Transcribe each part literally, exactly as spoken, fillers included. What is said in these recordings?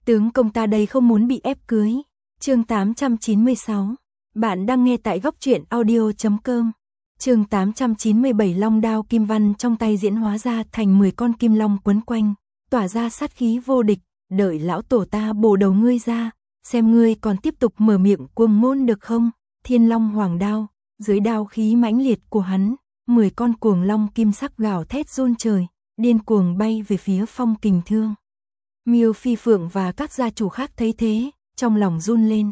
Tướng công ta đây không muốn bị ép cưới. Chương tám trăm chín mươi sáu. Bạn đang nghe tại góc truyện audio chấm com. Chương tám trăm chín mươi bảy. Long đao kim văn trong tay diễn hóa ra thành mười con kim long quấn quanh, tỏa ra sát khí vô địch, đợi lão tổ ta bổ đầu ngươi ra, xem ngươi còn tiếp tục mở miệng cuồng ngôn được không? Thiên Long Hoàng đao, dưới đao khí mãnh liệt của hắn, mười con cuồng long kim sắc gào thét run trời, điên cuồng bay về phía Phong Kình Thương. Miêu Phi Phượng và các gia chủ khác thấy thế, trong lòng run lên.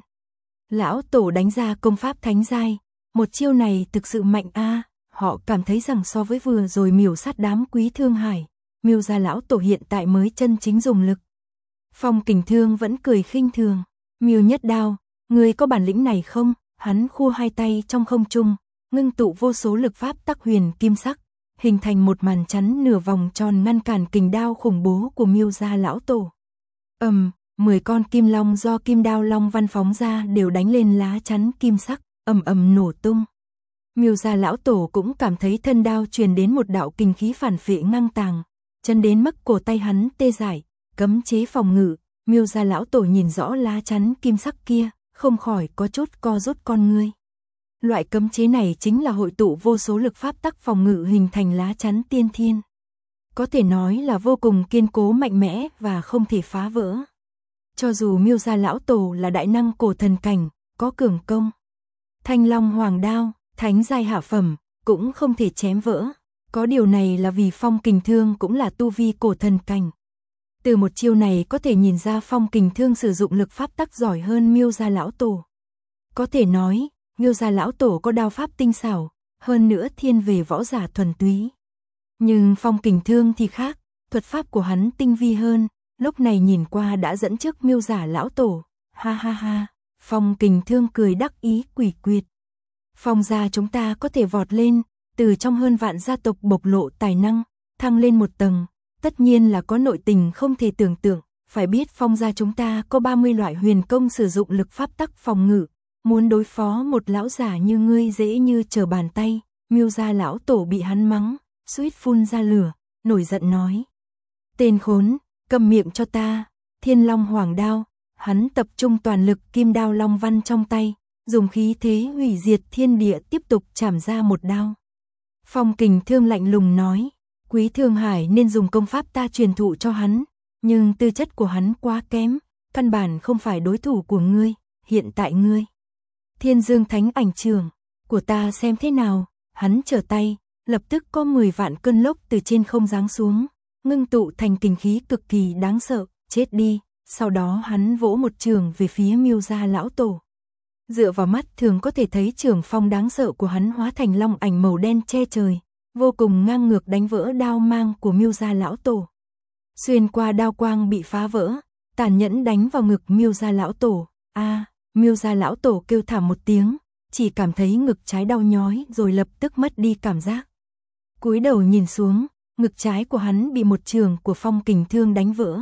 Lão tổ đánh ra công pháp thánh giai, một chiêu này thực sự mạnh a, họ cảm thấy rằng so với vừa rồi miểu sát đám Quý Thương Hải, Miêu gia lão tổ hiện tại mới chân chính dùng lực. Phong Kình Thương vẫn cười khinh thường, Miêu Nhất Đao, ngươi có bản lĩnh này không? Hắn khua hai tay trong không trung, ngưng tụ vô số lực pháp tắc huyền kim sắc, hình thành một màn chắn nửa vòng tròn ngăn cản kình đao khủng bố của Miêu gia lão tổ. Ầm, um, mười con kim long do kim đao long văn phóng ra đều đánh lên lá chắn kim sắc, ầm ầm nổ tung. Miêu gia lão tổ cũng cảm thấy thân đao truyền đến một đạo kình khí phản phệ ngang tàng, chân đến mức cổ tay hắn tê dại, cấm chế phòng ngự. Miêu gia lão tổ nhìn rõ lá chắn kim sắc kia, không khỏi có chút co rút con ngươi. Loại cấm chế này chính là hội tụ vô số lực pháp tắc phòng ngự hình thành lá chắn tiên thiên. Có thể nói là vô cùng kiên cố mạnh mẽ và không thể phá vỡ. Cho dù Miêu gia lão tổ là đại năng cổ thần cảnh, có cường công, Thanh Long Hoàng đao, thánh giai hạ phẩm, cũng không thể chém vỡ. Có điều này là vì Phong Kình Thương cũng là tu vi cổ thần cảnh. Từ một chiêu này có thể nhìn ra Phong Kình Thương sử dụng lực pháp tắc giỏi hơn Miêu gia lão tổ. Có thể nói, Miêu gia lão tổ có đao pháp tinh xảo, hơn nữa thiên về võ giả thuần túy. Nhưng Phong Kình Thương thì khác, thuật pháp của hắn tinh vi hơn, lúc này nhìn qua đã dẫn trước Miêu gia lão tổ. Ha ha ha, Phong Kình Thương cười đắc ý quỷ quyệt. Phong gia chúng ta có thể vọt lên, từ trong hơn vạn gia tộc bộc lộ tài năng, thăng lên một tầng. Tất nhiên là có nội tình không thể tưởng tượng, phải biết Phong gia chúng ta có ba mươi loại huyền công sử dụng lực pháp tắc phòng ngự, muốn đối phó một lão giả như ngươi dễ như trở bàn tay. Miêu gia lão tổ bị hắn mắng, suýt phun ra lửa, nổi giận nói: "Tên khốn, câm miệng cho ta." Thiên Long Hoàng đao, hắn tập trung toàn lực kim đao long văn trong tay, dùng khí thế hủy diệt thiên địa tiếp tục chảm ra một đao. Phong Kình Thương lạnh lùng nói: Quý Thương Hải nên dùng công pháp ta truyền thụ cho hắn, nhưng tư chất của hắn quá kém, căn bản không phải đối thủ của ngươi, hiện tại ngươi. Thiên Dương Thánh Ảnh Trường của ta xem thế nào? Hắn trở tay, lập tức có mười vạn cơn lốc từ trên không giáng xuống, ngưng tụ thành kình khí cực kỳ đáng sợ, chết đi. Sau đó hắn vỗ một trường về phía Miêu gia lão tổ. Dựa vào mắt thường có thể thấy trường phong đáng sợ của hắn hóa thành long ảnh màu đen che trời, vô cùng ngang ngược đánh vỡ đao mang của Miêu gia lão tổ. Xuyên qua đao quang bị phá vỡ, tàn nhẫn đánh vào ngực Miêu gia lão tổ. A, à, Miêu gia lão tổ kêu thảm một tiếng, chỉ cảm thấy ngực trái đau nhói rồi lập tức mất đi cảm giác. Cúi đầu nhìn xuống, ngực trái của hắn bị một trường của Phong Kình Thương đánh vỡ.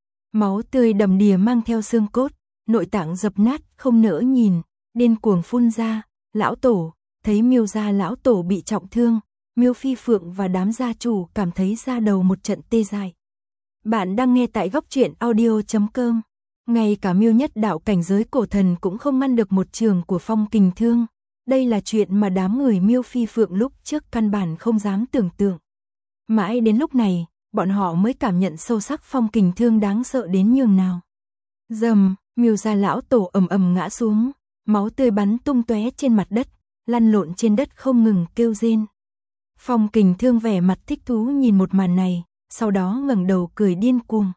Máu tươi đầm đìa mang theo xương cốt, nội tạng dập nát không nỡ nhìn, điên cuồng phun ra. Lão tổ, thấy Miêu gia lão tổ bị trọng thương, Miêu Phi Phượng và đám gia chủ cảm thấy da đầu một trận tê dại. Bạn đang nghe tại góc truyện audio chấm com. Ngay cả Miêu Nhất Đạo cảnh giới cổ thần cũng không ngăn được một trường của Phong Kình Thương. Đây là chuyện mà đám người Miêu Phi Phượng lúc trước căn bản không dám tưởng tượng. Mãi đến lúc này, bọn họ mới cảm nhận sâu sắc Phong Kình Thương đáng sợ đến nhường nào. Dầm, Miêu gia lão tổ ầm ầm ngã xuống, máu tươi bắn tung tóe trên mặt đất, lăn lộn trên đất không ngừng kêu rên. Phong Kình Thương vẻ mặt thích thú nhìn một màn này, sau đó ngẩng đầu cười điên cuồng.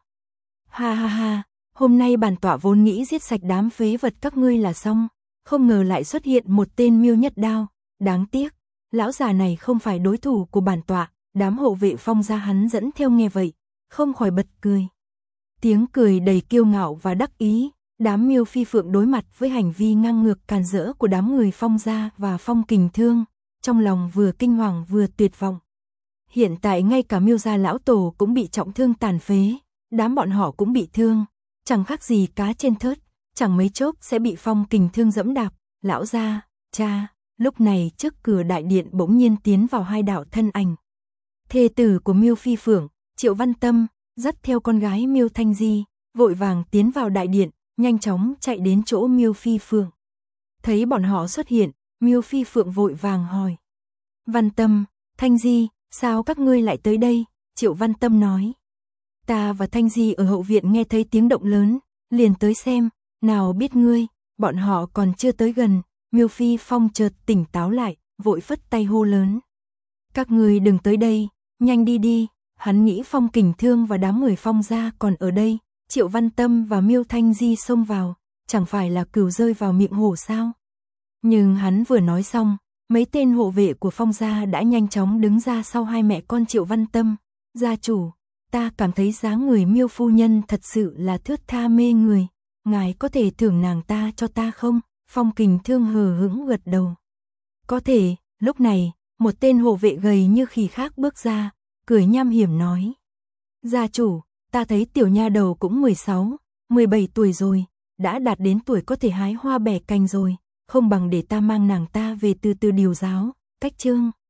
Ha ha ha, hôm nay bản tọa vốn nghĩ giết sạch đám phế vật các ngươi là xong, không ngờ lại xuất hiện một tên Miêu Nhất Đao, đáng tiếc, lão già này không phải đối thủ của bản tọa. Đám hộ vệ Phong gia hắn dẫn theo nghe vậy, không khỏi bật cười. Tiếng cười đầy kiêu ngạo và đắc ý, đám Miêu Phi Phượng đối mặt với hành vi ngang ngược càn rỡ của đám người Phong gia và Phong Kình Thương, trong lòng vừa kinh hoàng vừa tuyệt vọng. Hiện tại ngay cả Miêu gia lão tổ cũng bị trọng thương tàn phế, đám bọn họ cũng bị thương, chẳng khác gì cá trên thớt, chẳng mấy chốc sẽ bị Phong Kình Thương dẫm đạp. Lão gia, cha. Lúc này trước cửa đại điện bỗng nhiên tiến vào hai đạo thân ảnh. Thê tử của Miêu Phi Phượng, Triệu Văn Tâm, dắt theo con gái Miêu Thanh Di, vội vàng tiến vào đại điện, nhanh chóng chạy đến chỗ Miêu Phi Phượng. Thấy bọn họ xuất hiện, Miêu Phi Phượng vội vàng hỏi. Văn Tâm, Thanh Di, sao các ngươi lại tới đây? Triệu Văn Tâm nói. Ta và Thanh Di ở hậu viện nghe thấy tiếng động lớn, liền tới xem, nào biết ngươi, bọn họ còn chưa tới gần. Miêu Phi Phong chợt tỉnh táo lại, vội phất tay hô lớn. Các ngươi đừng tới đây, nhanh đi đi. Hắn nghĩ Phong Kình Thương và đám người Phong gia còn ở đây. Triệu Văn Tâm và Miêu Thanh Di xông vào, chẳng phải là cừu rơi vào miệng hổ sao? Nhưng hắn vừa nói xong, mấy tên hộ vệ của Phong gia đã nhanh chóng đứng ra sau hai mẹ con Triệu Văn Tâm. Gia chủ, ta cảm thấy dáng người Miêu phu nhân thật sự là thướt tha mê người, ngài có thể thưởng nàng ta cho ta không? Phong Kình Thương hờ hững gật đầu. Có thể. Lúc này, một tên hộ vệ gầy như khỉ khác bước ra, cười nham hiểm nói. Gia chủ, ta thấy tiểu nha đầu cũng mười sáu, mười bảy tuổi rồi, đã đạt đến tuổi có thể hái hoa bẻ cành rồi, không bằng để ta mang nàng ta về từ từ điều giáo. Cách chương